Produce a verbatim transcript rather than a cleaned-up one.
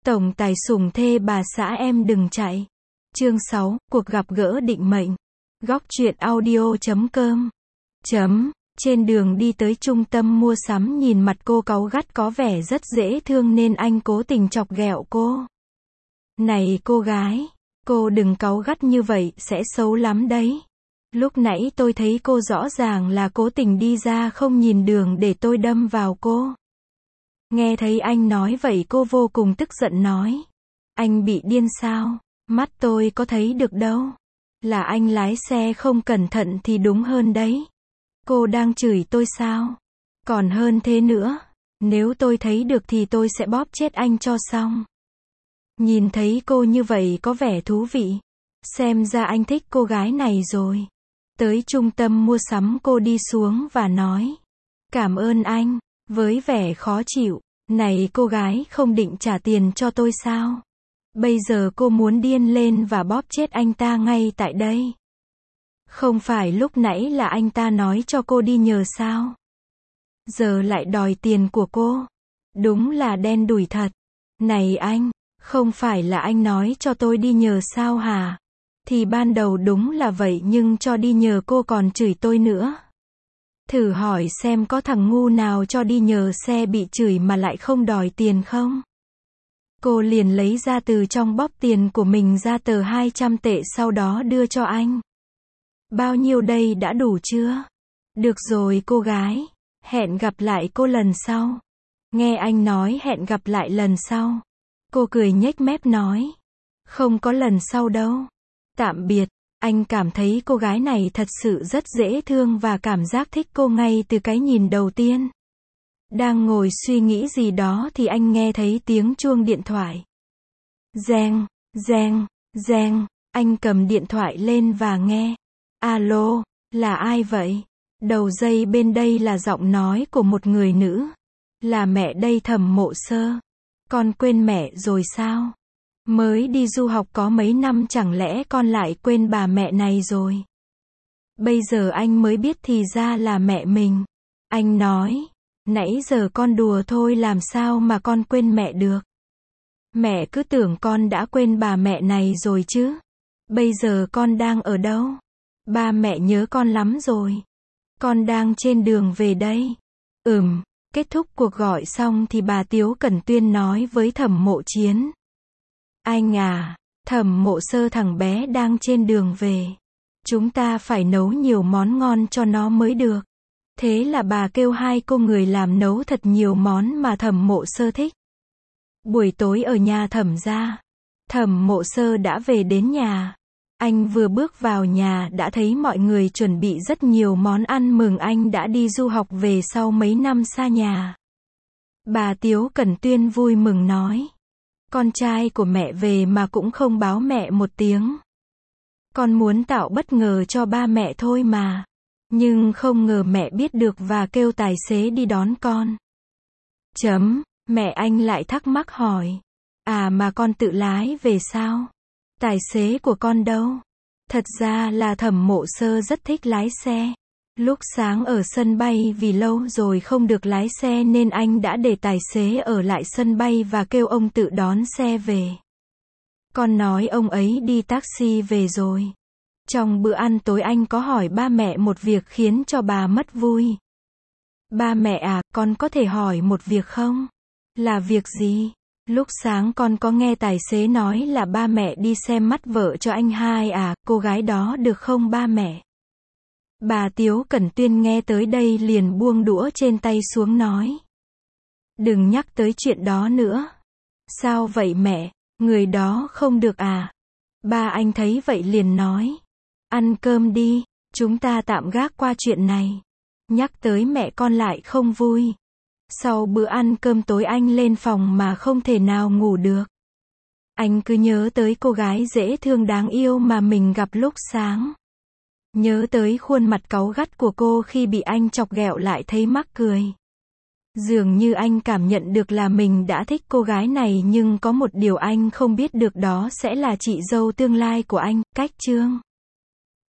Tổng tài sủng thê bà xã em đừng chạy. Chương sáu, cuộc gặp gỡ định mệnh. Góc truyện audio chấm com. Chấm. Trên đường đi tới trung tâm mua sắm nhìn mặt cô cáu gắt có vẻ rất dễ thương nên anh cố tình chọc ghẹo cô. Này cô gái, cô đừng cáu gắt như vậy, sẽ xấu lắm đấy. Lúc nãy tôi thấy cô rõ ràng là cố tình đi ra không nhìn đường để tôi đâm vào cô. Nghe thấy anh nói vậy cô vô cùng tức giận nói. Anh bị điên sao? Mắt tôi có thấy được đâu. Là anh lái xe không cẩn thận thì đúng hơn đấy. Cô đang chửi tôi sao? Còn hơn thế nữa. Nếu tôi thấy được thì tôi sẽ bóp chết anh cho xong. Nhìn thấy cô như vậy có vẻ thú vị. Xem ra anh thích cô gái này rồi. Tới trung tâm mua sắm cô đi xuống và nói. Cảm ơn anh. Với vẻ khó chịu. Này cô gái không định trả tiền cho tôi sao? Bây giờ cô muốn điên lên và bóp chết anh ta ngay tại đây. Không phải lúc nãy là anh ta nói cho cô đi nhờ sao? Giờ lại đòi tiền của cô. Đúng là đen đủi thật. Này anh, không phải là anh nói cho tôi đi nhờ sao hả? Thì ban đầu đúng là vậy nhưng cho đi nhờ cô còn chửi tôi nữa. Thử hỏi xem có thằng ngu nào cho đi nhờ xe bị chửi mà lại không đòi tiền không? Cô liền lấy ra từ trong bóp tiền của mình ra tờ hai trăm tệ sau đó đưa cho anh. Bao nhiêu đây đã đủ chưa? Được rồi cô gái. Hẹn gặp lại cô lần sau. Nghe anh nói hẹn gặp lại lần sau. Cô cười nhếch mép nói. Không có lần sau đâu. Tạm biệt. Anh cảm thấy cô gái này thật sự rất dễ thương và cảm giác thích cô ngay từ cái nhìn đầu tiên. Đang ngồi suy nghĩ gì đó thì anh nghe thấy tiếng chuông điện thoại. Reng, reng, reng. Anh cầm điện thoại lên và nghe. Alo, là ai vậy? Đầu dây bên đây là giọng nói của một người nữ. Là mẹ đây Thẩm Mộ Sơ. Con quên mẹ rồi sao? Mới đi du học có mấy năm chẳng lẽ con lại quên bà mẹ này rồi? Bây giờ anh mới biết thì ra là mẹ mình. Anh nói, nãy giờ con đùa thôi làm sao mà con quên mẹ được. Mẹ cứ tưởng con đã quên bà mẹ này rồi chứ. Bây giờ con đang ở đâu? Ba mẹ nhớ con lắm rồi. Con đang trên đường về đây. Ừm, kết thúc cuộc gọi xong thì bà Tiếu Cẩn Tuyên nói với Thẩm Mộ Chiến. Anh à, Thẩm Mộ Sơ thằng bé đang trên đường về. Chúng ta phải nấu nhiều món ngon cho nó mới được. Thế là bà kêu hai cô người làm nấu thật nhiều món mà Thẩm Mộ Sơ thích. Buổi tối ở nhà Thẩm gia, Thẩm Mộ Sơ đã về đến nhà. Anh vừa bước vào nhà đã thấy mọi người chuẩn bị rất nhiều món ăn mừng anh đã đi du học về sau mấy năm xa nhà. Bà Tiếu Cẩn Tuyên vui mừng nói. Con trai của mẹ về mà cũng không báo mẹ một tiếng. Con muốn tạo bất ngờ cho ba mẹ thôi mà. Nhưng không ngờ mẹ biết được và kêu tài xế đi đón con. Chấm, mẹ anh lại thắc mắc hỏi. À mà con tự lái về sao? Tài xế của con đâu? Thật ra là Thẩm Mộ Sơ rất thích lái xe. Lúc sáng ở sân bay vì lâu rồi không được lái xe nên anh đã để tài xế ở lại sân bay và kêu ông tự đón xe về. Con nói ông ấy đi taxi về rồi. Trong bữa ăn tối anh có hỏi ba mẹ một việc khiến cho bà mất vui. Ba mẹ à, con có thể hỏi một việc không? Là việc gì? Lúc sáng con có nghe tài xế nói là ba mẹ đi xem mắt vợ cho anh hai à, cô gái đó được không ba mẹ? Bà Tiếu Cẩn Tuyên nghe tới đây liền buông đũa trên tay xuống nói. Đừng nhắc tới chuyện đó nữa. Sao vậy mẹ? Người đó không được à? Ba anh thấy vậy liền nói. Ăn cơm đi, chúng ta tạm gác qua chuyện này. Nhắc tới mẹ con lại không vui. Sau bữa ăn cơm tối anh lên phòng mà không thể nào ngủ được. Anh cứ nhớ tới cô gái dễ thương đáng yêu mà mình gặp lúc sáng. Nhớ tới khuôn mặt cáu gắt của cô khi bị anh chọc ghẹo lại thấy mắc cười. Dường như anh cảm nhận được là mình đã thích cô gái này nhưng có một điều anh không biết được đó sẽ là chị dâu tương lai của anh, Cách Trương.